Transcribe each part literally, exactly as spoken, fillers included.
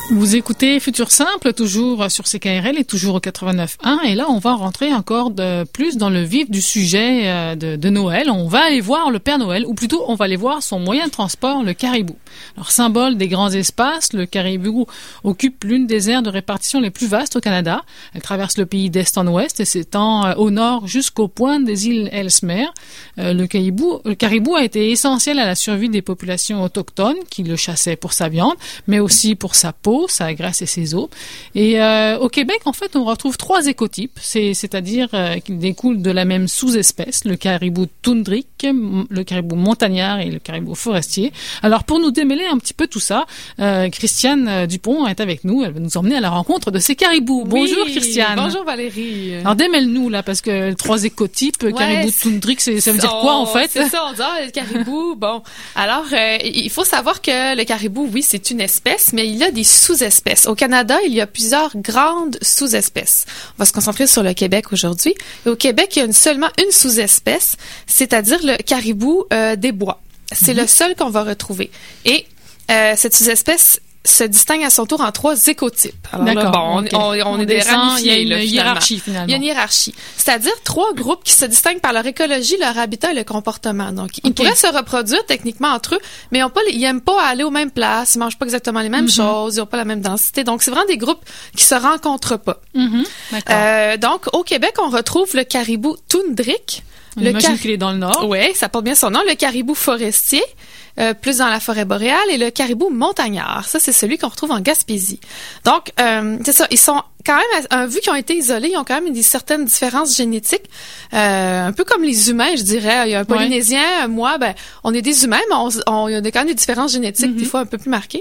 Vous écoutez Futur Simple, toujours sur C K R L et toujours au quatre-vingt-neuf point un. Et là, on va rentrer encore de plus dans le vif du sujet de, de Noël. On va aller voir le Père Noël, ou plutôt, on va aller voir son moyen de transport, le caribou. Alors, symbole des grands espaces, le caribou occupe l'une des aires de répartition les plus vastes au Canada. Elle traverse le pays d'est en ouest et s'étend au nord jusqu'aux pointes des îles Ellesmere. Euh, le caribou, le caribou a été essentiel à la survie des populations autochtones qui le chassaient pour sa viande, mais aussi pour sa peau, sa graisse et ses os. Et euh, au Québec, en fait, on retrouve trois écotypes, c'est, c'est-à-dire euh, qu'ils découlent de la même sous-espèce, le caribou toundrique, le caribou montagnard et le caribou forestier. Alors, pour nous démêler un petit peu tout ça, euh, Christiane Dupont est avec nous. Elle va nous emmener à la rencontre de ces caribous. Bonjour, oui, Christiane. Bonjour, Valérie. Alors, démêle-nous, là, parce que trois écotypes, ouais, caribou toundrique, c'est, ça veut dire on, quoi, en fait? C'est ça, on dit, ah, le caribou, bon. Alors, euh, il faut savoir que le caribou, oui, c'est une espèce, mais il y a des sous-espèces. Au Canada, il y a plusieurs grandes sous-espèces. On va se concentrer sur le Québec aujourd'hui. Et au Québec, il y a une, seulement une sous-espèce, c'est-à-dire le caribou euh, des bois. C'est mm-hmm. le seul qu'on va retrouver. Et euh, cette sous-espèce se distingue à son tour en trois écotypes. Alors D'accord. Là, bon, okay. on, on, on, on est des ramifiés. Il y a une là, hiérarchie, finalement. Il y a une hiérarchie. C'est-à-dire trois groupes qui se distinguent par leur écologie, leur habitat et le comportement. Donc, ils okay. pourraient se reproduire techniquement entre eux, mais ils ont pas, ils aiment pas aller aux mêmes places, ils mangent pas exactement les mêmes mm-hmm. choses, ils ont pas la même densité. Donc, c'est vraiment des groupes qui se rencontrent pas. Mm-hmm. D'accord. Euh, donc, au Québec, on retrouve le caribou toundrique. On le imagine car... qu'il est dans le nord. Oui, ça porte bien son nom. Le caribou forestier. Euh, plus dans la forêt boréale, et le caribou montagnard. Ça, c'est celui qu'on retrouve en Gaspésie. Donc, euh, c'est ça, ils sont quand même, euh, vu qu'ils ont été isolés, ils ont quand même des certaines différences génétiques, euh, un peu comme les humains, je dirais. Il y a un Polynésien, ouais. moi, ben, on est des humains, mais on, on, il y a quand même des différences génétiques, mm-hmm. des fois un peu plus marquées.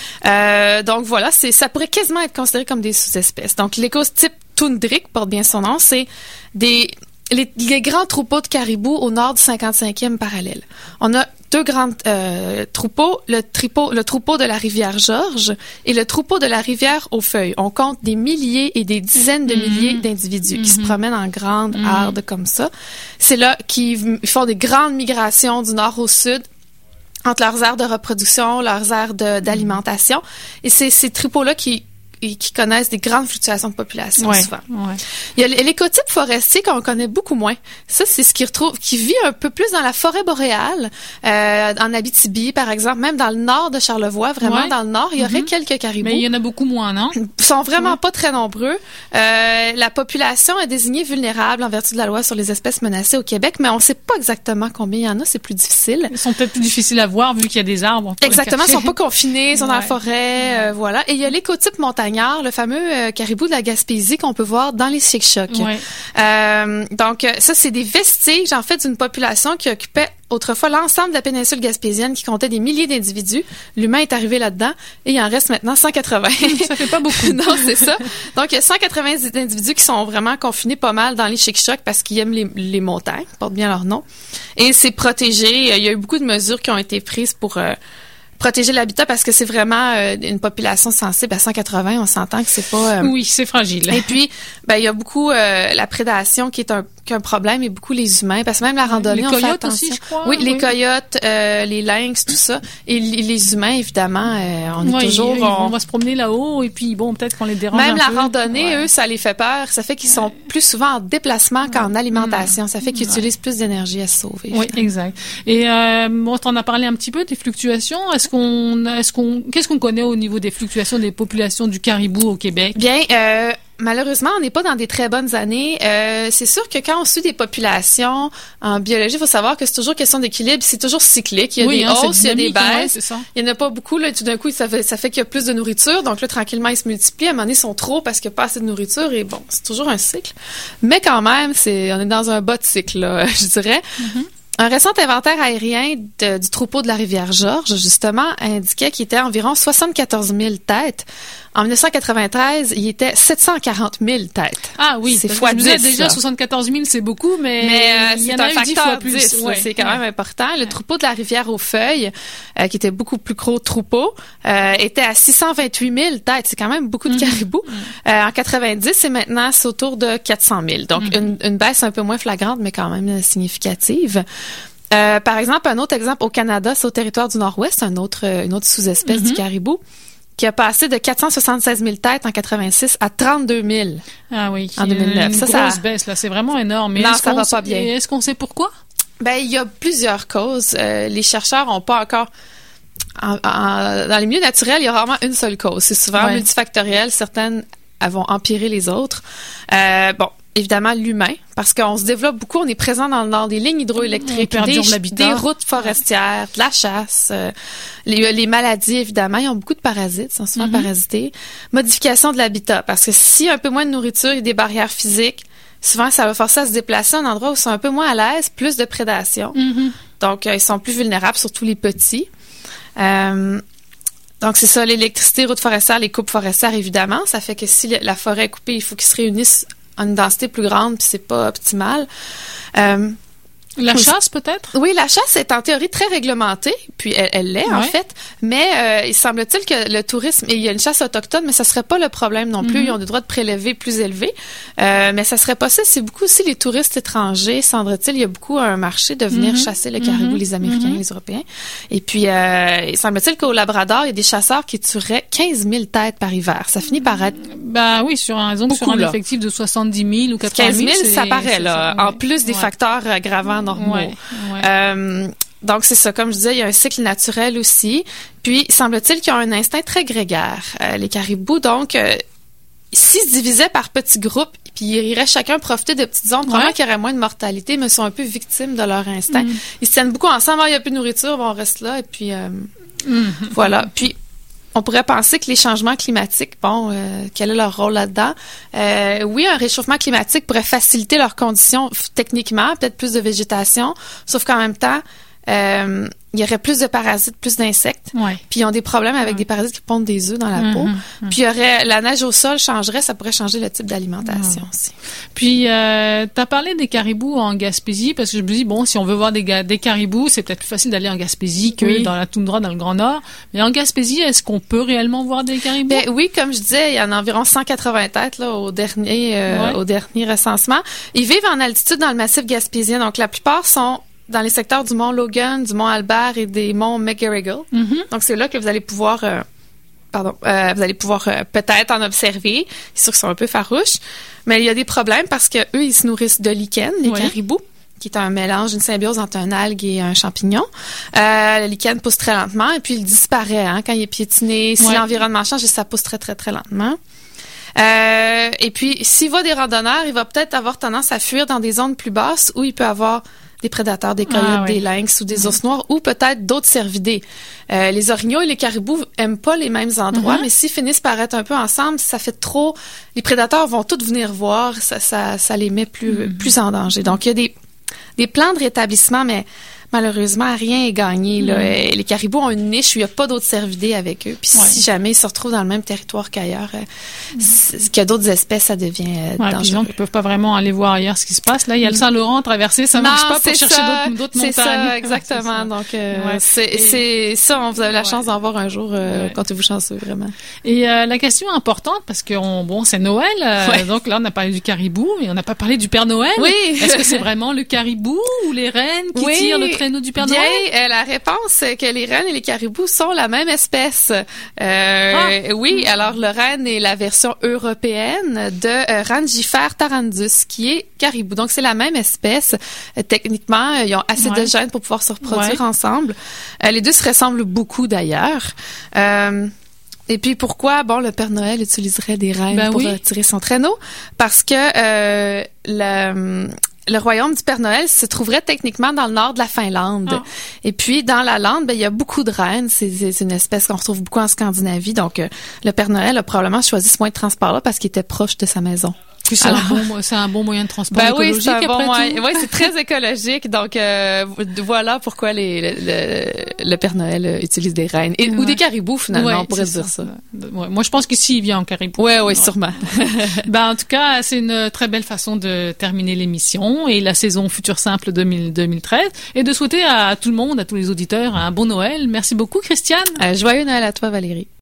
Euh, donc voilà, c'est, ça pourrait quasiment être considéré comme des sous-espèces. Donc, l'écotype toundrique porte bien son nom, c'est des Les, les grands troupeaux de caribous au nord du cinquante-cinquième parallèle. On a deux grands euh, troupeaux, le, tripo, le troupeau de la rivière Georges et le troupeau de la rivière aux Feuilles. On compte des milliers et des dizaines de milliers mm-hmm. d'individus mm-hmm. qui se promènent en grandes mm-hmm. hardes comme ça. C'est là qu'ils font des grandes migrations du nord au sud entre leurs aires de reproduction, leurs aires de, d'alimentation. Et c'est ces troupeaux-là qui et qui connaissent des grandes fluctuations de population ouais, souvent. Ouais. Il y a l'écotype forestier qu'on connaît beaucoup moins. Ça, c'est ce qui retrouve, qui vit un peu plus dans la forêt boréale, euh, en Abitibi, par exemple, même dans le nord de Charlevoix, vraiment ouais. dans le nord, il y aurait mm-hmm. quelques caribous. Mais il y en a beaucoup moins, non? Ils sont vraiment ouais. pas très nombreux. Euh, la population est désignée vulnérable en vertu de la loi sur les espèces menacées au Québec, mais on sait pas exactement combien il y en a, c'est plus difficile. Ils sont peut-être plus difficiles à voir vu qu'il y a des arbres. Exactement, ils sont pas confinés, ils sont ouais. dans la forêt, ouais. euh, voilà. Et il y a l'écotype montagnard, le fameux euh, caribou de la Gaspésie qu'on peut voir dans les Chic-Chocs. Ouais. Euh, donc, ça, c'est des vestiges, en fait, d'une population qui occupait autrefois l'ensemble de la péninsule gaspésienne qui comptait des milliers d'individus. L'humain est arrivé là-dedans et il en reste maintenant cent quatre-vingts. Ça fait pas beaucoup. Non, c'est ça. Donc, il y a cent quatre-vingts individus qui sont vraiment confinés pas mal dans les Chic-Chocs parce qu'ils aiment les, les montagnes, portent bien leur nom. Et c'est protégé. Il y a eu beaucoup de mesures qui ont été prises pour... Euh, protéger l'habitat parce que c'est vraiment euh, une population sensible à cent quatre-vingts, on s'entend que c'est pas... Euh... Oui, c'est fragile. Et puis, ben il y a beaucoup euh, la prédation qui est un, qui est un problème et beaucoup les humains, parce que même la randonnée, les on coyotes fait attention. aussi, je crois. Oui, oui. les coyotes, euh, les lynx, tout ça. Et les, les humains, évidemment, euh, on est ouais, toujours... Ils, on... on va se promener là-haut et puis, bon, peut-être qu'on les dérange Même un la peu. randonnée, ouais. eux, ça les fait peur. Ça fait qu'ils sont plus souvent en déplacement qu'en alimentation. Ça fait qu'ils ouais. utilisent plus d'énergie à se sauver. Oui, finalement. Exact. Et euh, bon, on a parlé un petit peu des fluctuations. Est-ce qu'on... Est-ce qu'on qu'est-ce qu'on connaît au niveau des fluctuations des populations du caribou au Québec? Bien, euh, malheureusement, on n'est pas dans des très bonnes années. Euh, c'est sûr que quand on suit des populations en biologie, il faut savoir que c'est toujours question d'équilibre. C'est toujours cyclique. Il y a oui, des hein, hausses, il y a des baisses. Ouais, il n'y en a pas beaucoup. Là, tout d'un coup, ça fait, ça fait qu'il y a plus de nourriture. Donc là, tranquillement, ils se multiplient. À un moment donné, ils sont trop parce qu'il n'y a pas assez de nourriture. Et bon, c'est toujours un cycle. Mais quand même, c'est, on est dans un bas de cycle, là, je dirais. Mm-hmm. Un récent inventaire aérien de, du troupeau de la rivière Georges, justement, indiquait qu'il était environ soixante-quatorze mille têtes. En dix-neuf cent quatre-vingt-treize, il était sept cent quarante mille têtes. Ah oui, c'est fois dix. Déjà, soixante-quatorze mille, c'est beaucoup, mais, mais euh, il y c'est en a un eu facteur dix fois plus. dix, ouais. C'est quand ouais. même important. Le ouais. troupeau de la rivière aux Feuilles, euh, qui était beaucoup plus gros troupeau, euh, était à six cent vingt-huit mille têtes. C'est quand même beaucoup de caribous. Mm-hmm. Euh, en quatre-vingt-dix, et maintenant, c'est autour de quatre cent mille. Donc, mm-hmm. une, une baisse un peu moins flagrante, mais quand même significative. Euh, par exemple, un autre exemple au Canada, c'est au territoire du Nord-Ouest, un autre, une autre sous-espèce mm-hmm. du caribou. qui a passé de quatre cent soixante-seize mille têtes en quatre-vingt-six à trente-deux mille. Ah oui. En deux mille neuf. Une ça, grosse ça... baisse, là. C'est vraiment énorme. Mais non, est-ce ça qu'on va sait, pas bien. Est-ce qu'on sait pourquoi? Ben, il y a plusieurs causes. Euh, les chercheurs n'ont pas encore... En, en, dans les milieux naturels, il y a rarement une seule cause. C'est souvent ouais. multifactoriel. Certaines vont empirer les autres. Euh, bon, évidemment, l'humain, parce qu'on se développe beaucoup. On est présent dans, dans des lignes hydroélectriques, des, des routes forestières, de la chasse, euh, les, les maladies, évidemment. Ils ont beaucoup de parasites, ils sont souvent mm-hmm. parasités. Modification de l'habitat, parce que s'il y a un peu moins de nourriture et des barrières physiques, souvent, ça va forcer à se déplacer à un endroit où ils sont un peu moins à l'aise, plus de prédation. Mm-hmm. Donc, euh, ils sont plus vulnérables, surtout les petits. Euh, donc, c'est ça, l'électricité, routes forestières, les coupes forestières, évidemment. Ça fait que si la forêt est coupée, il faut qu'ils se réunissent en une densité plus grande, puis c'est pas optimal. Euh, La chasse, peut-être? Oui, la chasse est en théorie très réglementée, puis elle, elle l'est, ouais. en fait. Mais euh, il semble-t-il que le tourisme, et il y a une chasse autochtone, mais ça serait pas le problème non plus. Mm-hmm. Ils ont des droits de prélever plus élevés. Euh, mais ça serait pas ça. C'est beaucoup aussi les touristes étrangers, semble-t-il. Il y a beaucoup un marché de venir mm-hmm. chasser le caribou, mm-hmm. les Américains, mm-hmm. les Européens. Et puis, euh, il semble-t-il qu'au Labrador, il y a des chasseurs qui tueraient quinze mille têtes par hiver. Ça finit par être... Ben oui, sur un, disons, sur un effectif de soixante-dix mille ou quatre-vingt mille. quinze mille, ça paraît, là. Ça, en plus des ouais. facteurs aggravants normaux. Ouais, ouais. Euh, donc, c'est ça. Comme je disais, il y a un cycle naturel aussi. Puis, semble-t-il qu'ils ont un instinct très grégaire, euh, les caribous. Donc, euh, s'ils se divisaient par petits groupes, puis ils iraient chacun profiter de petites zones, ouais. probablement qu'il y aurait moins de mortalité, mais ils sont un peu victimes de leur instinct. Mm. Ils se tiennent beaucoup ensemble. Ah, il n'y a plus de nourriture, bon, on reste là. Et puis, euh, mm. voilà. Puis, on pourrait penser que les changements climatiques, bon, euh, quel est leur rôle là-dedans? Euh, oui, un réchauffement climatique pourrait faciliter leurs conditions techniquement, peut-être plus de végétation, sauf qu'en même temps, euh, il y aurait plus de parasites, plus d'insectes. Ouais. Puis ils ont des problèmes avec ouais. des parasites qui pondent des œufs dans la mmh, peau. Mmh. Puis il y aurait la neige au sol changerait, ça pourrait changer le type d'alimentation mmh. aussi. Puis euh, tu as parlé des caribous en Gaspésie parce que je me dis bon, si on veut voir des, des caribous, c'est peut-être plus facile d'aller en Gaspésie que oui. dans la toundra dans le Grand Nord. Mais en Gaspésie, est-ce qu'on peut réellement voir des caribous? Ben oui, comme je disais, il y en a environ cent quatre-vingts têtes là au dernier euh, ouais. au dernier recensement. Ils vivent en altitude dans le massif gaspésien, donc la plupart sont dans les secteurs du mont Logan, du mont Albert et des monts McGarrigle. Mm-hmm. Donc, c'est là que vous allez pouvoir, euh, pardon, euh, vous allez pouvoir euh, peut-être en observer. C'est sûr qu'ils sont un peu farouches, mais il y a des problèmes parce que eux, ils se nourrissent de lichen, les oui. caribous, qui est un mélange, une symbiose entre un algue et un champignon. Euh, le lichen pousse très lentement et puis il disparaît hein, quand il est piétiné. Si ouais. l'environnement change, ça pousse très, très, très lentement. Euh, et puis, s'il voit des randonneurs, il va peut-être avoir tendance à fuir dans des zones plus basses où il peut avoir des prédateurs, des coyotes, ah, oui. des lynx ou des mmh. ours noirs ou peut-être d'autres cervidés. Euh, les orignaux et les caribous aiment pas les mêmes endroits, mmh. mais s'ils finissent par être un peu ensemble, ça fait trop... Les prédateurs vont tous venir voir, ça, ça, ça les met plus, mmh. plus en danger. Donc, il y a des, des plans de rétablissement, mais malheureusement, rien est gagné. Là. Mmh. Les caribous ont une niche où il n'y a pas d'autres cervidés avec eux. Puis ouais. si jamais ils se retrouvent dans le même territoire qu'ailleurs, mmh. qu'il y a d'autres espèces, ça devient euh, ouais, dangereux. Donc, ils ne peuvent pas vraiment aller voir ailleurs ce qui se passe. Là, il y a le Saint-Laurent à traverser, ça ne marche pas pour chercher ça. d'autres, d'autres c'est montagnes. Ça, exactement. Ouais, c'est ça. Donc, euh, ouais. c'est, c'est ça. On, vous avez la ouais. chance d'en voir un jour euh, ouais. quand vous chanceux, vraiment. Et euh, la question importante, parce que on, bon, c'est Noël. Euh, ouais. Donc là, on a parlé du caribou, mais on n'a pas parlé du Père Noël. Oui. Est-ce que c'est vraiment le caribou ou les rennes qui oui. tirent le traîneau du Père Noël? Euh, la réponse, c'est que les rennes et les caribous sont la même espèce. Euh, ah. Oui, alors le renne est la version européenne de euh, Rangifère tarandus, qui est caribou. Donc, c'est la même espèce. Euh, techniquement, ils ont assez ouais. de gènes pour pouvoir se reproduire ouais. ensemble. Euh, les deux se ressemblent beaucoup, d'ailleurs. Euh, Et puis pourquoi, bon, le Père Noël utiliserait des rennes ben pour oui. tirer son traîneau? Parce que euh, le... Le royaume du Père Noël se trouverait techniquement dans le nord de la Finlande. Ah. Et puis, dans la lande, ben, il y a beaucoup de rennes. C'est, c'est une espèce qu'on retrouve beaucoup en Scandinavie. Donc, euh, le Père Noël a probablement choisi ce moyen de transport-là parce qu'il était proche de sa maison. Puis c'est, Alors, un bon, c'est un bon moyen de transport ben écologique, oui, c'est un après bon moyen. tout. Oui, c'est très écologique. Donc, euh, voilà pourquoi les, le, le, le Père Noël utilise des rennes. Et, ouais. Ou des caribous, finalement, ouais, on pourrait dire ça. ça. Ouais, moi, je pense qu'ici, il vient en caribou. Oui, oui, sûrement. Ben, en tout cas, c'est une très belle façon de terminer l'émission et la saison Futur Simple deux mille treize et de souhaiter à tout le monde, à tous les auditeurs, un bon Noël. Merci beaucoup, Christiane. Euh, joyeux Noël à toi, Valérie.